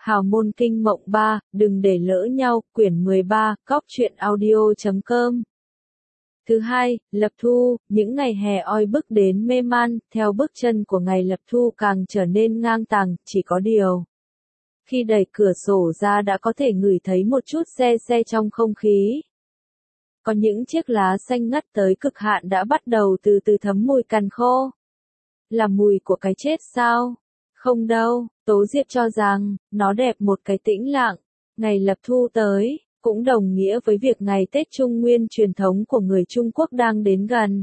Hào môn kinh mộng 3, đừng để lỡ nhau, quyển 13, cóc truyện audio.com. Thứ hai, lập thu, những ngày hè oi bức đến mê man, theo bước chân của ngày lập thu càng trở nên ngang tàng, chỉ có điều. Khi đẩy cửa sổ ra đã có thể ngửi thấy một chút se se trong không khí. Có những chiếc lá xanh ngắt tới cực hạn đã bắt đầu từ từ thấm mùi cằn khô. Là mùi của cái chết sao? Không đâu, Tố Diệp cho rằng, nó đẹp một cái tĩnh lặng. Ngày lập thu tới, cũng đồng nghĩa với việc ngày Tết Trung Nguyên truyền thống của người Trung Quốc đang đến gần.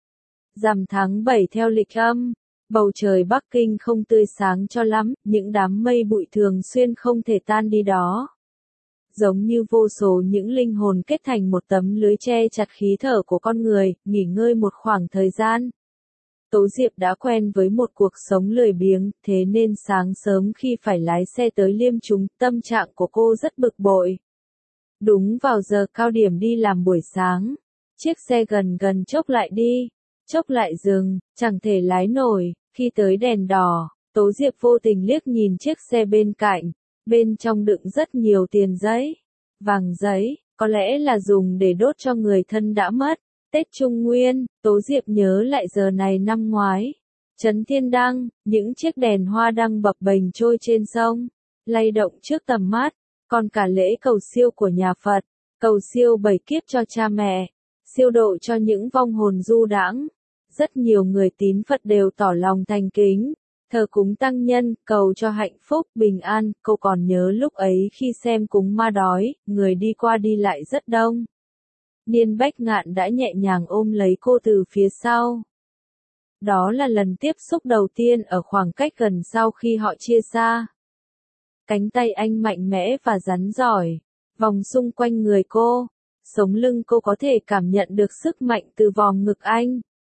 Rằm tháng 7 theo lịch âm, bầu trời Bắc Kinh không tươi sáng cho lắm, những đám mây bụi thường xuyên không thể tan đi đó. Giống như vô số những linh hồn kết thành một tấm lưới che chặt khí thở của con người, nghỉ ngơi một khoảng thời gian. Tố Diệp đã quen với một cuộc sống lười biếng, thế nên sáng sớm khi phải lái xe tới Liêm Trung, tâm trạng của cô rất bực bội. Đúng vào giờ cao điểm đi làm buổi sáng, chiếc xe gần chốc lại đi, chốc lại dừng, chẳng thể lái nổi. Khi tới đèn đỏ, Tố Diệp vô tình liếc nhìn chiếc xe bên cạnh, bên trong đựng rất nhiều tiền giấy, vàng giấy, có lẽ là dùng để đốt cho người thân đã mất. Tết Trung Nguyên, Tố Diệp nhớ lại giờ này năm ngoái. Trấn Thiên Đăng, những chiếc đèn hoa đăng bập bềnh trôi trên sông, lay động trước tầm mắt, còn cả lễ cầu siêu của nhà Phật, cầu siêu 7 kiếp cho cha mẹ, siêu độ cho những vong hồn du đãng. Rất nhiều người tín Phật đều tỏ lòng thành kính, thờ cúng tăng nhân, cầu cho hạnh phúc, bình an. Cô còn nhớ lúc ấy khi xem cúng ma đói, người đi qua đi lại rất đông. Niên Bách Ngạn đã nhẹ nhàng ôm lấy cô từ phía sau. Đó là lần tiếp xúc đầu tiên ở khoảng cách gần sau khi họ chia xa. Cánh tay anh mạnh mẽ và rắn giỏi, vòng xung quanh người cô, sống lưng cô có thể cảm nhận được sức mạnh từ vòng ngực anh.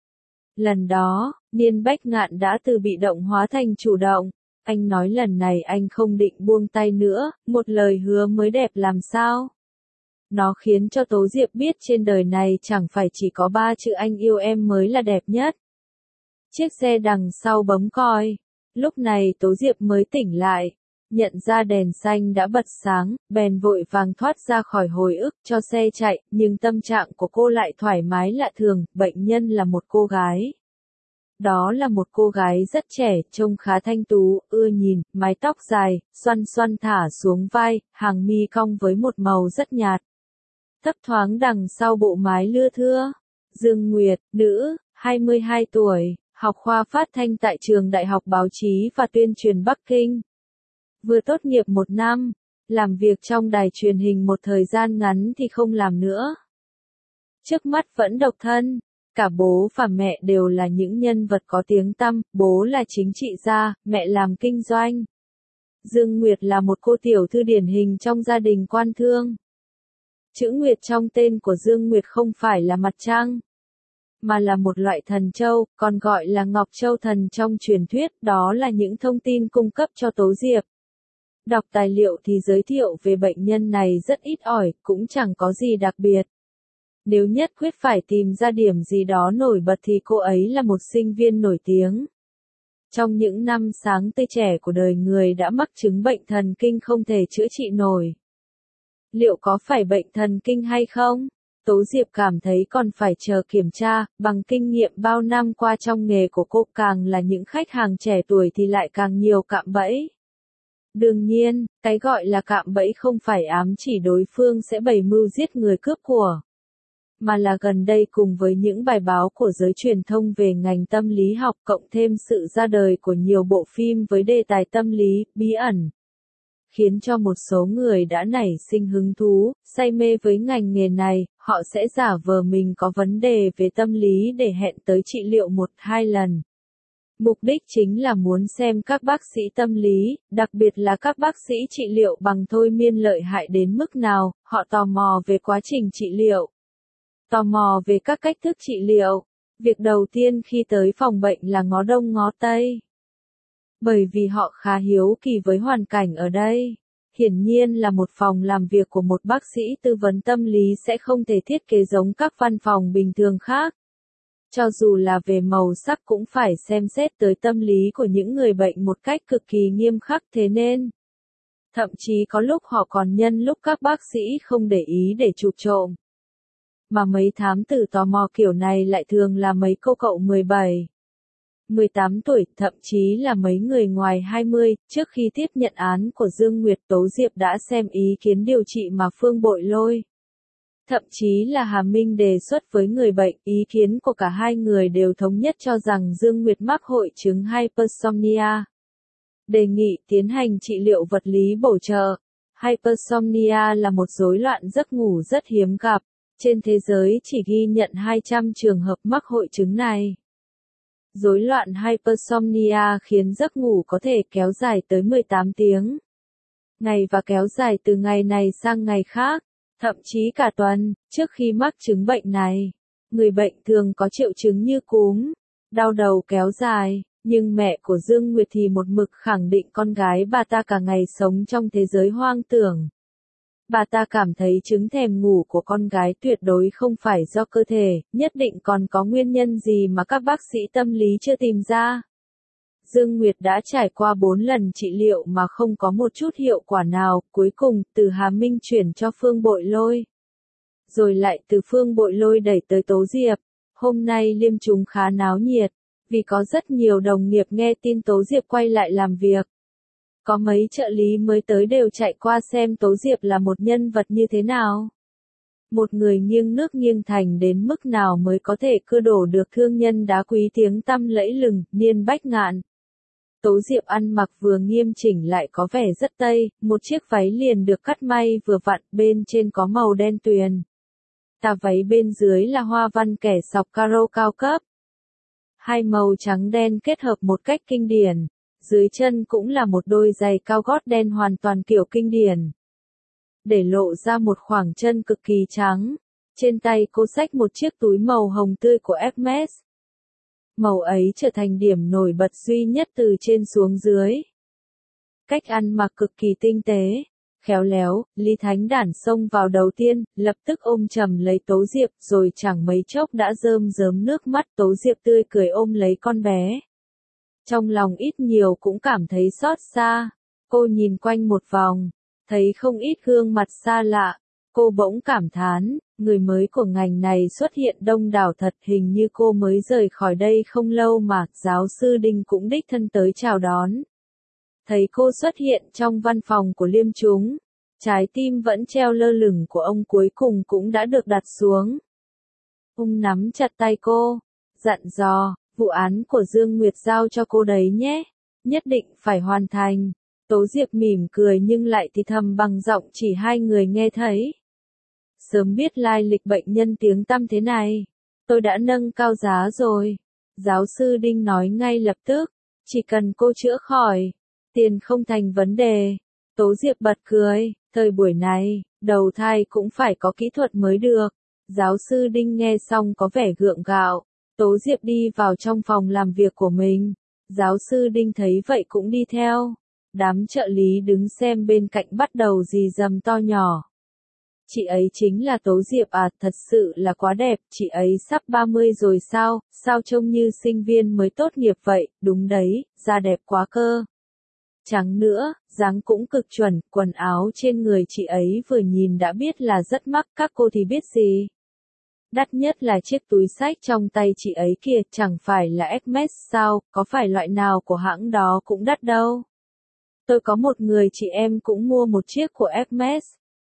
Lần đó, Niên Bách Ngạn đã từ bị động hóa thành chủ động. Anh nói lần này anh không định buông tay nữa, một lời hứa mới đẹp làm sao. Nó khiến cho Tố Diệp biết trên đời này chẳng phải chỉ có 3 chữ anh yêu em mới là đẹp nhất. Chiếc xe đằng sau bấm còi. Lúc này Tố Diệp mới tỉnh lại, nhận ra đèn xanh đã bật sáng, bèn vội vàng thoát ra khỏi hồi ức cho xe chạy, nhưng tâm trạng của cô lại thoải mái lạ thường. Bệnh nhân là một cô gái. Đó là một cô gái rất trẻ, trông khá thanh tú, ưa nhìn, mái tóc dài, xoăn xoăn thả xuống vai, hàng mi cong với một màu rất nhạt. Thấp thoáng đằng sau bộ mái lưa thưa. Dương Nguyệt, nữ, 22 tuổi, học khoa phát thanh tại trường Đại học Báo chí và Tuyên truyền Bắc Kinh. Vừa tốt nghiệp 1 năm, làm việc trong đài truyền hình một thời gian ngắn thì không làm nữa. Trước mắt vẫn độc thân, cả bố và mẹ đều là những nhân vật có tiếng tăm, bố là chính trị gia, mẹ làm kinh doanh. Dương Nguyệt là một cô tiểu thư điển hình trong gia đình quan thương. Chữ Nguyệt trong tên của Dương Nguyệt không phải là mặt trăng, mà là một loại thần châu, còn gọi là Ngọc Châu Thần trong truyền thuyết. Đó là những thông tin cung cấp cho Tố Diệp. Đọc tài liệu thì giới thiệu về bệnh nhân này rất ít ỏi, cũng chẳng có gì đặc biệt. Nếu nhất quyết phải tìm ra điểm gì đó nổi bật thì cô ấy là một sinh viên nổi tiếng. Trong những năm sáng tươi trẻ của đời người đã mắc chứng bệnh thần kinh không thể chữa trị nổi. Liệu có phải bệnh thần kinh hay không? Tố Diệp cảm thấy còn phải chờ kiểm tra. Bằng kinh nghiệm bao năm qua trong nghề của cô, càng là những khách hàng trẻ tuổi thì lại càng nhiều cạm bẫy. Đương nhiên, cái gọi là cạm bẫy không phải ám chỉ đối phương sẽ bày mưu giết người cướp của, mà là gần đây cùng với những bài báo của giới truyền thông về ngành tâm lý học, cộng thêm sự ra đời của nhiều bộ phim với đề tài tâm lý, bí ẩn, khiến cho một số người đã nảy sinh hứng thú, say mê với ngành nghề này. Họ sẽ giả vờ mình có vấn đề về tâm lý để hẹn tới trị liệu 1-2 lần. Mục đích chính là muốn xem các bác sĩ tâm lý, đặc biệt là các bác sĩ trị liệu bằng thôi miên lợi hại đến mức nào. Họ tò mò về quá trình trị liệu, tò mò về các cách thức trị liệu. Việc đầu tiên khi tới phòng bệnh là ngó đông ngó tây, bởi vì họ khá hiếu kỳ với hoàn cảnh ở đây. Hiển nhiên là một phòng làm việc của một bác sĩ tư vấn tâm lý sẽ không thể thiết kế giống các văn phòng bình thường khác. Cho dù là về màu sắc cũng phải xem xét tới tâm lý của những người bệnh một cách cực kỳ nghiêm khắc. Thế nên, Thậm chí có lúc họ còn nhân lúc các bác sĩ không để ý để chụp trộm. Mà mấy thám tử tò mò kiểu này lại thường là mấy cô cậu 17, 18 tuổi, thậm chí là mấy người ngoài 20, trước khi tiếp nhận án của Dương Nguyệt, Tố Diệp đã xem ý kiến điều trị mà Phương Bội Lôi. Thậm chí là Hà Minh đề xuất với người bệnh, ý kiến của cả hai người đều thống nhất cho rằng Dương Nguyệt mắc hội chứng hypersomnia. Đề nghị tiến hành trị liệu vật lý bổ trợ. Hypersomnia là một rối loạn giấc ngủ rất hiếm gặp. Trên thế giới chỉ ghi nhận 200 trường hợp mắc hội chứng này. Rối loạn hypersomnia khiến giấc ngủ có thể kéo dài tới 18 tiếng. Ngày và kéo dài từ ngày này sang ngày khác, thậm chí cả tuần, trước khi mắc chứng bệnh này. Người bệnh thường có triệu chứng như cúm, đau đầu kéo dài, nhưng mẹ của Dương Nguyệt thì một mực khẳng định con gái bà ta cả ngày sống trong thế giới hoang tưởng. Bà ta cảm thấy chứng thèm ngủ của con gái tuyệt đối không phải do cơ thể, nhất định còn có nguyên nhân gì mà các bác sĩ tâm lý chưa tìm ra. Dương Nguyệt đã trải qua 4 lần trị liệu mà không có một chút hiệu quả nào, cuối cùng từ Hà Minh chuyển cho Phương Bội Lôi. Rồi lại từ Phương Bội Lôi đẩy tới Tố Diệp. Hôm nay liêm chúng khá náo nhiệt, vì có rất nhiều đồng nghiệp nghe tin Tố Diệp quay lại làm việc. Có mấy trợ lý mới tới đều chạy qua xem Tố Diệp là một nhân vật như thế nào. Một người nghiêng nước nghiêng thành đến mức nào mới có thể cưa đổ được thương nhân đá quý tiếng tăm lẫy lừng, Niên Bách Ngạn. Tố Diệp ăn mặc vừa nghiêm chỉnh lại có vẻ rất Tây, một chiếc váy liền được cắt may vừa vặn, bên trên có màu đen tuyền. Tà váy bên dưới là hoa văn kẻ sọc caro cao cấp. Hai màu trắng đen kết hợp một cách kinh điển. Dưới chân cũng là một đôi giày cao gót đen hoàn toàn kiểu kinh điển. Để lộ ra một khoảng chân cực kỳ trắng. Trên tay cô xách một chiếc túi màu hồng tươi của Hermes. Màu ấy trở thành điểm nổi bật duy nhất từ trên xuống dưới. Cách ăn mặc cực kỳ tinh tế, khéo léo, Lý Thánh Đản xông vào đầu tiên, lập tức ôm chầm lấy Tố Diệp rồi chẳng mấy chốc đã rơm rớm nước mắt. Tố Diệp tươi cười ôm lấy con bé. Trong lòng ít nhiều cũng cảm thấy xót xa. Cô nhìn quanh một vòng, thấy không ít gương mặt xa lạ. Cô bỗng cảm thán, người mới của ngành này xuất hiện đông đảo thật, hình như cô mới rời khỏi đây không lâu mà. Giáo sư Đinh cũng đích thân tới chào đón. Thấy cô xuất hiện trong văn phòng của liêm chúng, trái tim vẫn treo lơ lửng của ông cuối cùng cũng đã được đặt xuống. Ông nắm chặt tay cô, dặn dò, vụ án của Dương Nguyệt giao cho cô đấy nhé, nhất định phải hoàn thành. Tố Diệp mỉm cười nhưng lại thì thầm bằng giọng chỉ hai người nghe thấy. Sớm biết lai lịch bệnh nhân tiếng tăm thế này, tôi đã nâng cao giá rồi. Giáo sư Đinh nói ngay lập tức, chỉ cần cô chữa khỏi, tiền không thành vấn đề. Tố Diệp bật cười, thời buổi này, đầu thai cũng phải có kỹ thuật mới được. Giáo sư Đinh nghe xong có vẻ gượng gạo. Tố Diệp đi vào trong phòng làm việc của mình. Giáo sư Đinh thấy vậy cũng đi theo. Đám trợ lý đứng xem bên cạnh bắt đầu rì rầm to nhỏ. Chị ấy chính là Tố Diệp à, thật sự là quá đẹp, chị ấy sắp 30 rồi sao trông như sinh viên mới tốt nghiệp vậy, đúng đấy, da đẹp quá cơ. Trắng nữa, dáng cũng cực chuẩn, quần áo trên người chị ấy vừa nhìn đã biết là rất mắc, các cô thì biết gì. Đắt nhất là chiếc túi xách trong tay chị ấy kìa, chẳng phải là Hermes sao, có phải loại nào của hãng đó cũng đắt đâu. Tôi có một người chị em cũng mua một chiếc của Hermes.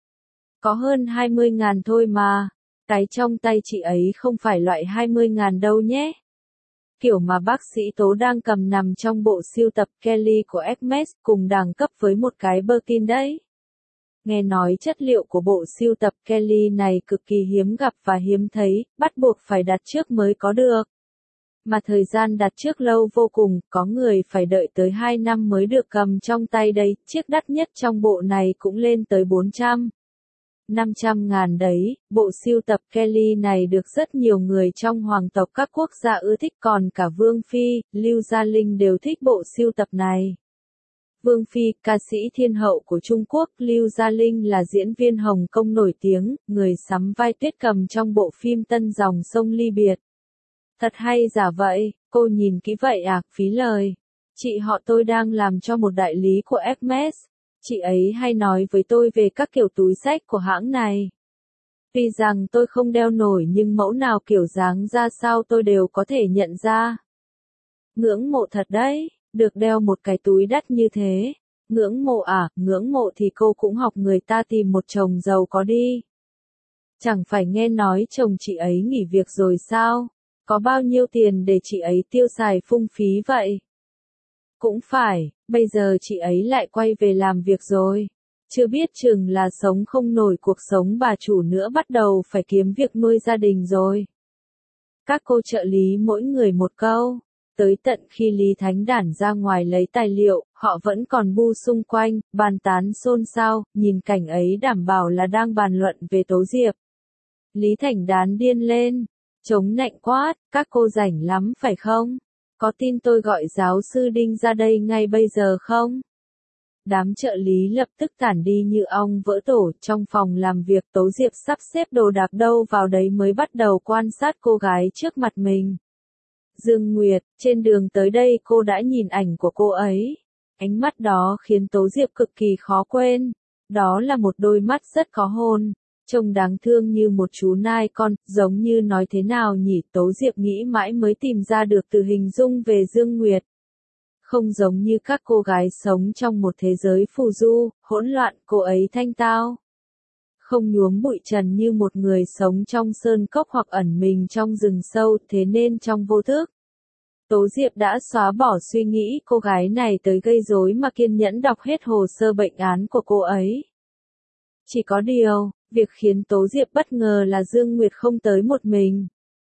Có hơn 20.000 thôi mà, cái trong tay chị ấy không phải loại 20.000 đâu nhé. Kiểu mà bác sĩ Tố đang cầm nằm trong bộ sưu tập Kelly của Hermes, cùng đẳng cấp với một cái Birkin đấy. Nghe nói chất liệu của bộ sưu tập Kelly này cực kỳ hiếm gặp và hiếm thấy, bắt buộc phải đặt trước mới có được. Mà thời gian đặt trước lâu vô cùng, có người phải đợi tới 2 năm mới được cầm trong tay đây, chiếc đắt nhất trong bộ này cũng lên tới 400-500 ngàn đấy. Bộ sưu tập Kelly này được rất nhiều người trong hoàng tộc các quốc gia ưa thích, còn cả Vương Phi, Lưu Gia Linh đều thích bộ sưu tập này. Vương Phi, ca sĩ thiên hậu của Trung Quốc, Lưu Gia Linh là diễn viên Hồng Kông nổi tiếng, người sắm vai Tuyết Cầm trong bộ phim Tân Dòng Sông Ly Biệt. Thật hay giả vậy, cô nhìn kỹ vậy à, phí lời. Chị họ tôi đang làm cho một đại lý của Hermes. Chị ấy hay nói với tôi về các kiểu túi xách của hãng này. Tuy rằng tôi không đeo nổi nhưng mẫu nào kiểu dáng ra sao tôi đều có thể nhận ra. Ngưỡng mộ thật đấy, được đeo một cái túi đắt như thế. Ngưỡng mộ à, ngưỡng mộ thì cô cũng học người ta tìm một chồng giàu có đi. Chẳng phải nghe nói chồng chị ấy nghỉ việc rồi sao? Có bao nhiêu tiền để chị ấy tiêu xài phung phí vậy? Cũng phải, bây giờ chị ấy lại quay về làm việc rồi. Chưa biết chừng là sống không nổi cuộc sống bà chủ nữa, bắt đầu phải kiếm việc nuôi gia đình rồi. Các cô trợ lý mỗi người một câu. Tới tận khi Lý Thánh Đản ra ngoài lấy tài liệu, họ vẫn còn bu xung quanh, bàn tán xôn xao, nhìn cảnh ấy đảm bảo là đang bàn luận về Tố Diệp. Lý Thành Đán điên lên, chống nạnh quát, các cô rảnh lắm phải không? Có tin tôi gọi giáo sư Đinh ra đây ngay bây giờ không? Đám trợ lý lập tức tản đi như ong vỡ tổ. Trong phòng làm việc, Tố Diệp sắp xếp đồ đạc đâu vào đấy mới bắt đầu quan sát cô gái trước mặt mình. Dương Nguyệt, trên đường tới đây cô đã nhìn ảnh của cô ấy. Ánh mắt đó khiến Tố Diệp cực kỳ khó quên. Đó là một đôi mắt rất có hồn, trông đáng thương như một chú nai con, giống như nói thế nào nhỉ? Tố Diệp nghĩ mãi mới tìm ra được từ hình dung về Dương Nguyệt. Không giống như các cô gái sống trong một thế giới phù du, hỗn loạn, cô ấy thanh tao. Không nhuốm bụi trần như một người sống trong sơn cốc hoặc ẩn mình trong rừng sâu, thế nên trong vô thức, Tố Diệp đã xóa bỏ suy nghĩ cô gái này tới gây rối mà kiên nhẫn đọc hết hồ sơ bệnh án của cô ấy. Chỉ có điều, việc khiến Tố Diệp bất ngờ là Dương Nguyệt không tới một mình.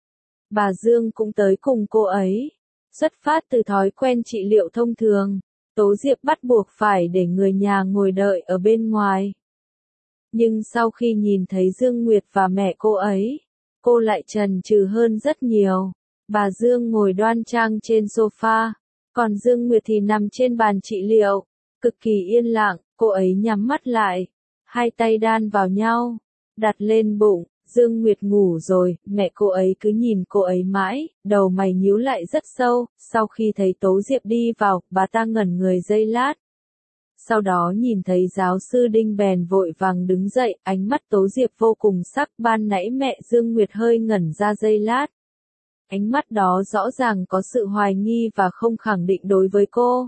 Bà Dương cũng tới cùng cô ấy. Xuất phát từ thói quen trị liệu thông thường, Tố Diệp bắt buộc phải để người nhà ngồi đợi ở bên ngoài. Nhưng sau khi nhìn thấy Dương Nguyệt và mẹ cô ấy, cô lại chần chừ hơn rất nhiều. Bà Dương ngồi đoan trang trên sofa, còn Dương Nguyệt thì nằm trên bàn trị liệu, cực kỳ yên lặng. Cô ấy nhắm mắt lại, hai tay đan vào nhau, đặt lên bụng. Dương Nguyệt ngủ rồi, mẹ cô ấy cứ nhìn cô ấy mãi, đầu mày nhíu lại rất sâu. Sau khi thấy Tố Diệp đi vào, bà ta ngẩn người giây lát. Sau đó nhìn thấy giáo sư Đinh bèn vội vàng đứng dậy, ánh mắt Tố Diệp vô cùng sắc. Ban nãy mẹ Dương Nguyệt hơi ngẩn ra giây lát. Ánh mắt đó rõ ràng có sự hoài nghi và không khẳng định đối với cô.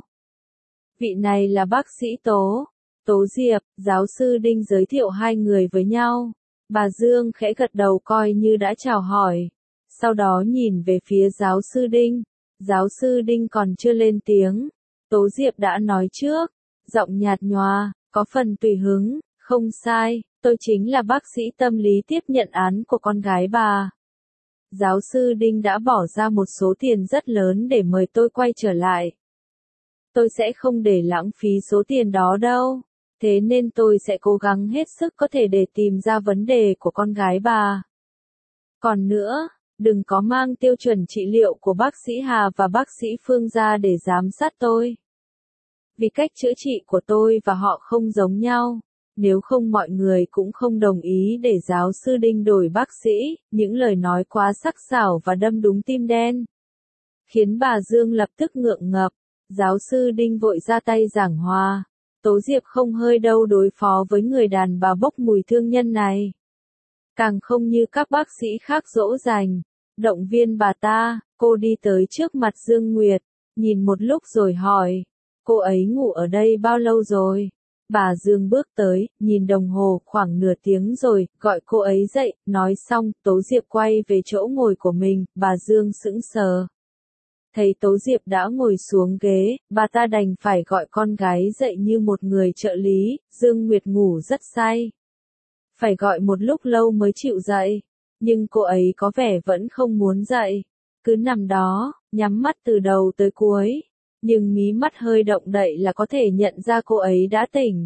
Vị này là bác sĩ Tố. Tố Diệp, giáo sư Đinh giới thiệu hai người với nhau. Bà Dương khẽ gật đầu coi như đã chào hỏi. Sau đó nhìn về phía giáo sư Đinh. Giáo sư Đinh còn chưa lên tiếng. Tố Diệp đã nói trước. Giọng nhạt nhòa, có phần tùy hứng, không sai, tôi chính là bác sĩ tâm lý tiếp nhận án của con gái bà. Giáo sư Đinh đã bỏ ra một số tiền rất lớn để mời tôi quay trở lại. Tôi sẽ không để lãng phí số tiền đó đâu. Thế nên tôi sẽ cố gắng hết sức có thể để tìm ra vấn đề của con gái bà. Còn nữa, đừng có mang tiêu chuẩn trị liệu của bác sĩ Hà và bác sĩ Phương ra để giám sát tôi. Vì cách chữa trị của tôi và họ không giống nhau. Nếu không mọi người cũng không đồng ý để giáo sư Đinh đổi bác sĩ. Những lời nói quá sắc sảo và đâm đúng tim đen, khiến bà Dương lập tức ngượng ngập. Giáo sư Đinh vội ra tay giảng hòa. Tố Diệp không hơi đâu đối phó với người đàn bà bốc mùi thương nhân này. Càng không như các bác sĩ khác dỗ dành, động viên bà ta. Cô đi tới trước mặt Dương Nguyệt, nhìn một lúc rồi hỏi, cô ấy ngủ ở đây bao lâu rồi? Bà Dương bước tới, nhìn đồng hồ, khoảng nửa tiếng rồi, gọi cô ấy dậy. Nói xong, Tố Diệp quay về chỗ ngồi của mình. Bà Dương sững sờ. Thấy Tố Diệp đã ngồi xuống ghế, bà ta đành phải gọi con gái dậy như một người trợ lý. Dương Nguyệt ngủ rất say, phải gọi một lúc lâu mới chịu dậy. Nhưng cô ấy có vẻ vẫn không muốn dậy, cứ nằm đó, nhắm mắt từ đầu tới cuối. Nhưng mí mắt hơi động đậy là có thể nhận ra cô ấy đã tỉnh.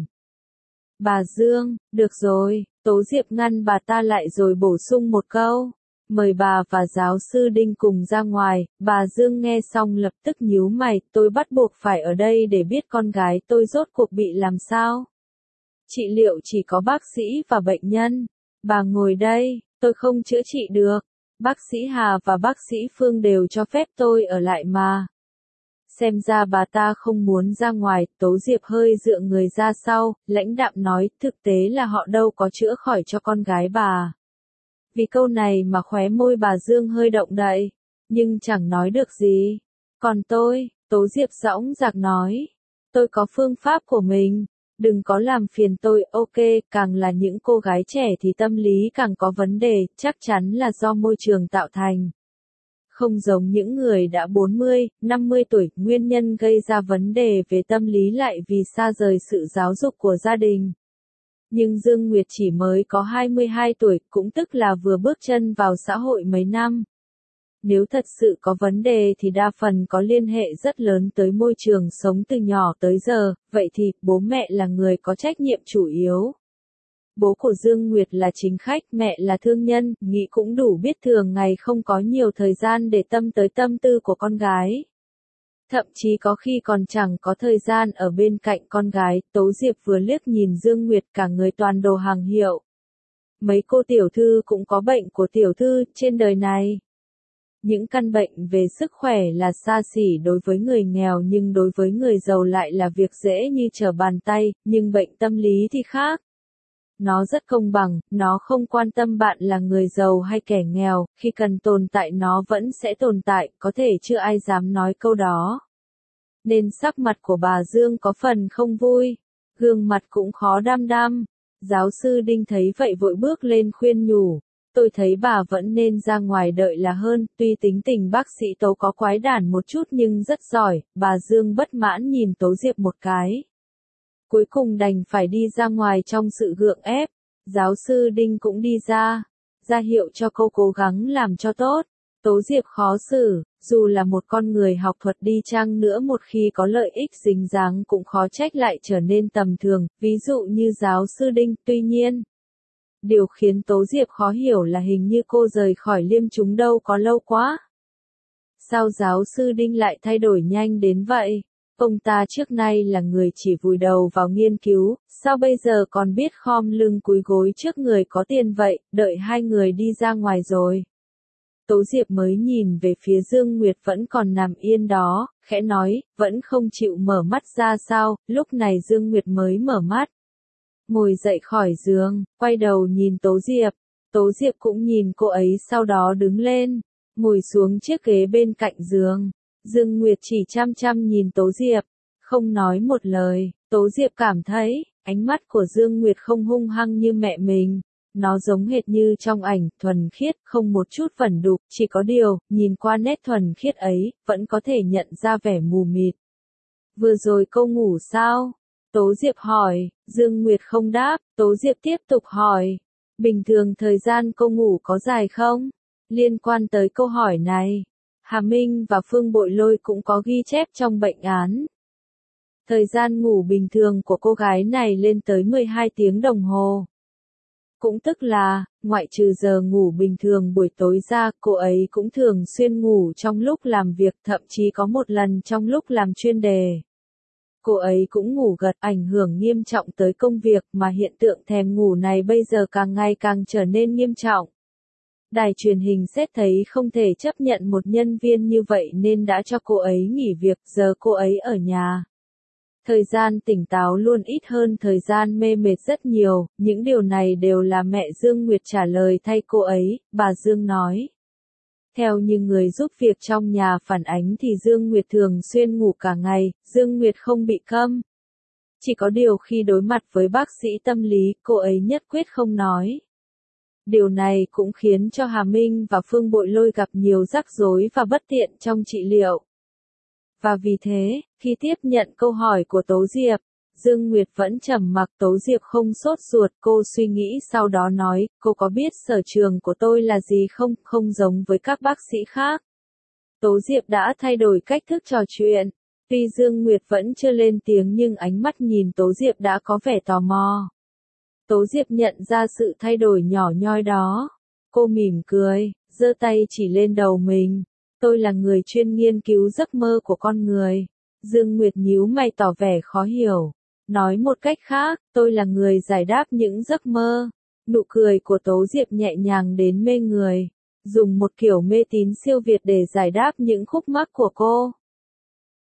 Bà Dương, được rồi. Tố Diệp ngăn bà ta lại rồi bổ sung một câu. Mời bà và giáo sư Đinh cùng ra ngoài. Bà Dương nghe xong lập tức nhíu mày. Tôi bắt buộc phải ở đây để biết con gái tôi rốt cuộc bị làm sao. Trị liệu chỉ có bác sĩ và bệnh nhân. Bà ngồi đây, tôi không chữa trị được. Bác sĩ Hà và bác sĩ Phương đều cho phép tôi ở lại mà. Xem ra bà ta không muốn ra ngoài, Tố Diệp hơi dựa người ra sau, lãnh đạm nói, thực tế là họ đâu có chữa khỏi cho con gái bà. Vì câu này mà khóe môi bà Dương hơi động đậy, nhưng chẳng nói được gì. Còn tôi, Tố Diệp dõng dạc nói, tôi có phương pháp của mình, đừng có làm phiền tôi, ok, càng là những cô gái trẻ thì tâm lý càng có vấn đề, chắc chắn là do môi trường tạo thành. Không giống những người đã 40, 50 tuổi, nguyên nhân gây ra vấn đề về tâm lý lại vì xa rời sự giáo dục của gia đình. Nhưng Dương Nguyệt chỉ mới có 22 tuổi, cũng tức là vừa bước chân vào xã hội mấy năm. Nếu thật sự có vấn đề thì đa phần có liên hệ rất lớn tới môi trường sống từ nhỏ tới giờ, vậy thì bố mẹ là người có trách nhiệm chủ yếu. Bố của Dương Nguyệt là chính khách, mẹ là thương nhân, nghĩ cũng đủ biết thường ngày không có nhiều thời gian để tâm tới tâm tư của con gái. Thậm chí có khi còn chẳng có thời gian ở bên cạnh con gái, Tố Diệp vừa liếc nhìn Dương Nguyệt cả người toàn đồ hàng hiệu. Mấy cô tiểu thư cũng có bệnh của tiểu thư trên đời này. Những căn bệnh về sức khỏe là xa xỉ đối với người nghèo nhưng đối với người giàu lại là việc dễ như trở bàn tay, nhưng bệnh tâm lý thì khác. Nó rất công bằng, nó không quan tâm bạn là người giàu hay kẻ nghèo, khi cần tồn tại nó vẫn sẽ tồn tại, có thể chưa ai dám nói câu đó. Nên sắc mặt của bà Dương có phần không vui, gương mặt cũng khó đăm đăm. Giáo sư Đinh thấy vậy vội bước lên khuyên nhủ, tôi thấy bà vẫn nên ra ngoài đợi là hơn, tuy tính tình bác sĩ Tố có quái đản một chút nhưng rất giỏi, bà Dương bất mãn nhìn Tố Diệp một cái. Cuối cùng đành phải đi ra ngoài trong sự gượng ép, giáo sư Đinh cũng đi ra hiệu cho cô cố gắng làm cho tốt. Tố Diệp khó xử, dù là một con người học thuật đi chăng nữa một khi có lợi ích dính dáng cũng khó trách lại trở nên tầm thường, ví dụ như giáo sư Đinh, tuy nhiên. Điều khiến Tố Diệp khó hiểu là hình như cô rời khỏi Liêm chúng đâu có lâu quá. Sao giáo sư Đinh lại thay đổi nhanh đến vậy? Ông ta trước nay là người chỉ vùi đầu vào nghiên cứu, sao bây giờ còn biết khom lưng cúi gối trước người có tiền vậy, đợi hai người đi ra ngoài rồi. Tố Diệp mới nhìn về phía Dương Nguyệt vẫn còn nằm yên đó, khẽ nói, vẫn không chịu mở mắt ra sao, lúc này Dương Nguyệt mới mở mắt. Ngồi dậy khỏi giường, quay đầu nhìn Tố Diệp cũng nhìn cô ấy sau đó đứng lên, ngồi xuống chiếc ghế bên cạnh giường. Dương Nguyệt chỉ chăm chăm nhìn Tố Diệp, không nói một lời. Tố Diệp cảm thấy, ánh mắt của Dương Nguyệt không hung hăng như mẹ mình. Nó giống hệt như trong ảnh, thuần khiết, không một chút vẩn đục, chỉ có điều, nhìn qua nét thuần khiết ấy, vẫn có thể nhận ra vẻ mù mịt. Vừa rồi cô ngủ sao? Tố Diệp hỏi, Dương Nguyệt không đáp, Tố Diệp tiếp tục hỏi. Bình thường thời gian cô ngủ có dài không? Liên quan tới câu hỏi này, Hà Minh và Phương Bội Lôi cũng có ghi chép trong bệnh án. Thời gian ngủ bình thường của cô gái này lên tới 12 tiếng đồng hồ. Cũng tức là, ngoại trừ giờ ngủ bình thường buổi tối ra, cô ấy cũng thường xuyên ngủ trong lúc làm việc, thậm chí có một lần trong lúc làm chuyên đề. Cô ấy cũng ngủ gật, ảnh hưởng nghiêm trọng tới công việc mà hiện tượng thèm ngủ này bây giờ càng ngày càng trở nên nghiêm trọng. Đài truyền hình xét thấy không thể chấp nhận một nhân viên như vậy nên đã cho cô ấy nghỉ việc, giờ cô ấy ở nhà. Thời gian tỉnh táo luôn ít hơn thời gian mê mệt rất nhiều, những điều này đều là mẹ Dương Nguyệt trả lời thay cô ấy, bà Dương nói. Theo như người giúp việc trong nhà phản ánh thì Dương Nguyệt thường xuyên ngủ cả ngày, Dương Nguyệt không bị câm. Chỉ có điều khi đối mặt với bác sĩ tâm lý, cô ấy nhất quyết không nói. Điều này cũng khiến cho Hà Minh và Phương Bội Lôi gặp nhiều rắc rối và bất tiện trong trị liệu. Và vì thế, khi tiếp nhận câu hỏi của Tố Diệp, Dương Nguyệt vẫn trầm mặc. Tố Diệp không sốt ruột, cô suy nghĩ sau đó nói, cô có biết sở trường của tôi là gì không, không giống với các bác sĩ khác. Tố Diệp đã thay đổi cách thức trò chuyện. Tuy Dương Nguyệt vẫn chưa lên tiếng nhưng ánh mắt nhìn Tố Diệp đã có vẻ tò mò. Tố Diệp nhận ra sự thay đổi nhỏ nhoi đó. Cô mỉm cười, giơ tay chỉ lên đầu mình. Tôi là người chuyên nghiên cứu giấc mơ của con người. Dương Nguyệt nhíu mày tỏ vẻ khó hiểu. Nói một cách khác, tôi là người giải đáp những giấc mơ. Nụ cười của Tố Diệp nhẹ nhàng đến mê người. Dùng một kiểu mê tín siêu việt để giải đáp những khúc mắc của cô.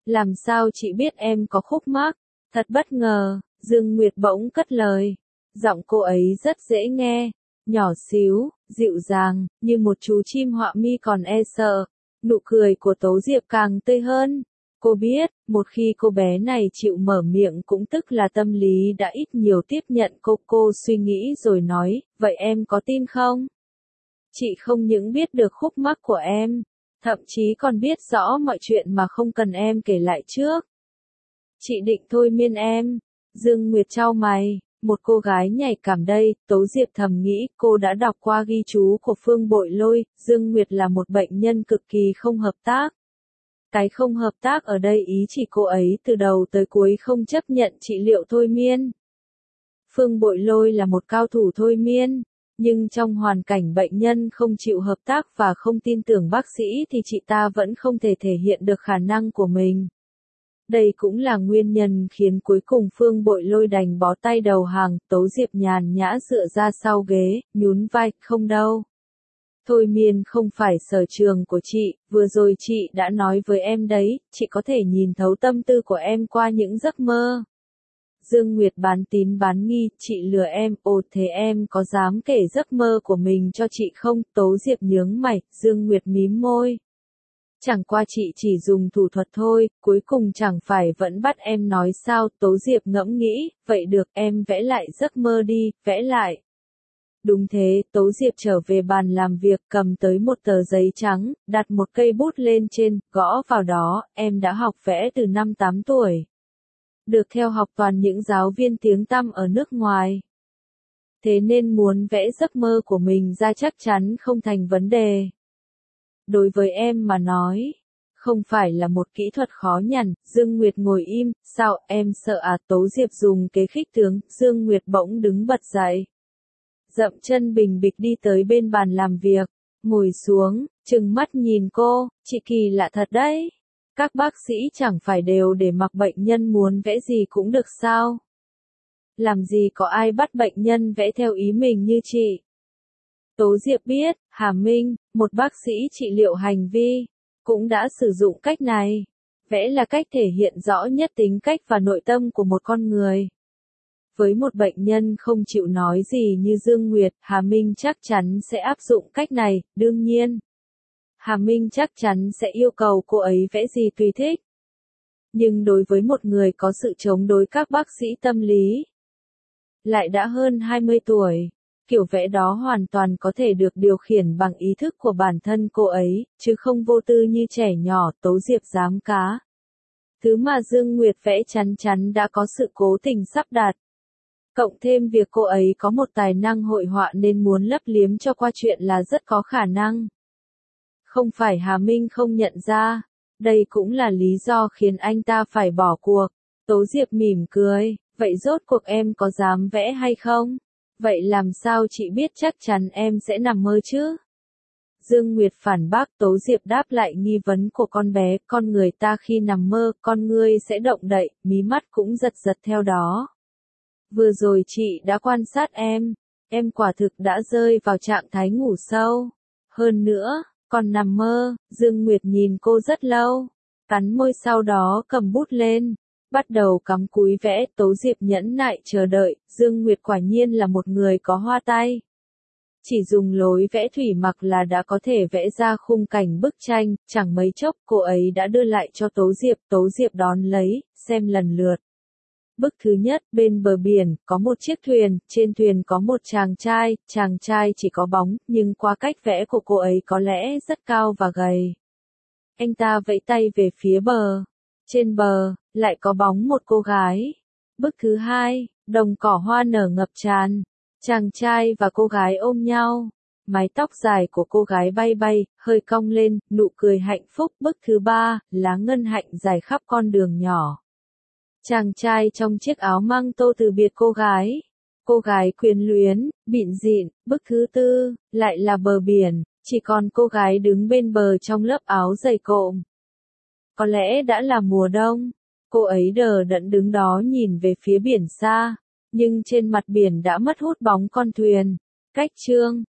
Làm sao chị biết em có khúc mắc? Thật bất ngờ, Dương Nguyệt bỗng cất lời. Giọng cô ấy rất dễ nghe, nhỏ xíu, dịu dàng, như một chú chim họa mi còn e sợ. Nụ cười của Tố Diệp càng tươi hơn. Cô biết, một khi cô bé này chịu mở miệng cũng tức là tâm lý đã ít nhiều tiếp nhận cô suy nghĩ rồi nói, vậy em có tin không? Chị không những biết được khúc mắc của em, thậm chí còn biết rõ mọi chuyện mà không cần em kể lại trước. Chị định thôi miên em. Dương Nguyệt chau mày, một cô gái nhạy cảm đây, Tố Diệp thầm nghĩ, cô đã đọc qua ghi chú của Phương Bội Lôi, Dương Nguyệt là một bệnh nhân cực kỳ không hợp tác. Cái không hợp tác ở đây ý chỉ cô ấy từ đầu tới cuối không chấp nhận trị liệu thôi miên. Phương Bội Lôi là một cao thủ thôi miên, nhưng trong hoàn cảnh bệnh nhân không chịu hợp tác và không tin tưởng bác sĩ thì chị ta vẫn không thể thể hiện được khả năng của mình. Đây cũng là nguyên nhân khiến cuối cùng Phương Bội Lôi đành bó tay đầu hàng. Tố Diệp nhàn nhã dựa ra sau ghế, nhún vai, không đâu. Thôi miên không phải sở trường của chị, vừa rồi chị đã nói với em đấy, chị có thể nhìn thấu tâm tư của em qua những giấc mơ. Dương Nguyệt bán tín bán nghi, chị lừa em, ồ thế em có dám kể giấc mơ của mình cho chị không? Tố Diệp nhướng mày, Dương Nguyệt mím môi. Chẳng qua chị chỉ dùng thủ thuật thôi, cuối cùng chẳng phải vẫn bắt em nói sao? Tố Diệp ngẫm nghĩ, vậy được em vẽ lại giấc mơ đi, vẽ lại. Đúng thế, Tố Diệp trở về bàn làm việc cầm tới một tờ giấy trắng, đặt một cây bút lên trên, gõ vào đó, em đã học vẽ từ năm 8 tuổi. Được theo học toàn những giáo viên tiếng tăm ở nước ngoài. Thế nên muốn vẽ giấc mơ của mình ra chắc chắn không thành vấn đề. Đối với em mà nói, không phải là một kỹ thuật khó nhằn. Dương Nguyệt ngồi im, sao em sợ à? Tố Diệp dùng kế khích tướng, Dương Nguyệt bỗng đứng bật dậy. Dậm chân bình bịch đi tới bên bàn làm việc, ngồi xuống, trừng mắt nhìn cô, chị kỳ lạ thật đấy. Các bác sĩ chẳng phải đều để mặc bệnh nhân muốn vẽ gì cũng được sao? Làm gì có ai bắt bệnh nhân vẽ theo ý mình như chị? Tố Diệp biết, Hà Minh, một bác sĩ trị liệu hành vi, cũng đã sử dụng cách này. Vẽ là cách thể hiện rõ nhất tính cách và nội tâm của một con người. Với một bệnh nhân không chịu nói gì như Dương Nguyệt, Hà Minh chắc chắn sẽ áp dụng cách này, đương nhiên. Hà Minh chắc chắn sẽ yêu cầu cô ấy vẽ gì tùy thích. Nhưng đối với một người có sự chống đối các bác sĩ tâm lý, lại đã hơn 20 tuổi, kiểu vẽ đó hoàn toàn có thể được điều khiển bằng ý thức của bản thân cô ấy, chứ không vô tư như trẻ nhỏ. Tố Diệp dám cá. Thứ mà Dương Nguyệt vẽ chắn chắn đã có sự cố tình sắp đặt. Cộng thêm việc cô ấy có một tài năng hội họa nên muốn lấp liếm cho qua chuyện là rất có khả năng. Không phải Hà Minh không nhận ra, đây cũng là lý do khiến anh ta phải bỏ cuộc. Tố Diệp mỉm cười, vậy rốt cuộc em có dám vẽ hay không? Vậy làm sao chị biết chắc chắn em sẽ nằm mơ chứ? Dương Nguyệt phản bác. Tố Diệp đáp lại nghi vấn của con bé, con người ta khi nằm mơ, con ngươi sẽ động đậy, mí mắt cũng giật giật theo đó. Vừa rồi chị đã quan sát em quả thực đã rơi vào trạng thái ngủ sâu. Hơn nữa, còn nằm mơ. Dương Nguyệt nhìn cô rất lâu, cắn môi sau đó cầm bút lên, bắt đầu cắm cúi vẽ. Tố Diệp nhẫn nại chờ đợi, Dương Nguyệt quả nhiên là một người có hoa tay. Chỉ dùng lối vẽ thủy mặc là đã có thể vẽ ra khung cảnh bức tranh, chẳng mấy chốc cô ấy đã đưa lại cho Tố Diệp đón lấy, xem lần lượt. Bức thứ nhất, bên bờ biển, có một chiếc thuyền, trên thuyền có một chàng trai chỉ có bóng, nhưng qua cách vẽ của cô ấy có lẽ rất cao và gầy. Anh ta vẫy tay về phía bờ. Trên bờ, lại có bóng một cô gái. Bức thứ hai, đồng cỏ hoa nở ngập tràn. Chàng trai và cô gái ôm nhau. Mái tóc dài của cô gái bay bay, hơi cong lên, nụ cười hạnh phúc. Bức thứ ba, lá ngân hạnh dài khắp con đường nhỏ. Chàng trai trong chiếc áo măng tô từ biệt cô gái quyến luyến, bịn dịn. Bức thứ tư, lại là bờ biển, chỉ còn cô gái đứng bên bờ trong lớp áo dày cộm. Có lẽ đã là mùa đông, cô ấy đờ đẫn đứng đó nhìn về phía biển xa, nhưng trên mặt biển đã mất hút bóng con thuyền. Cách chương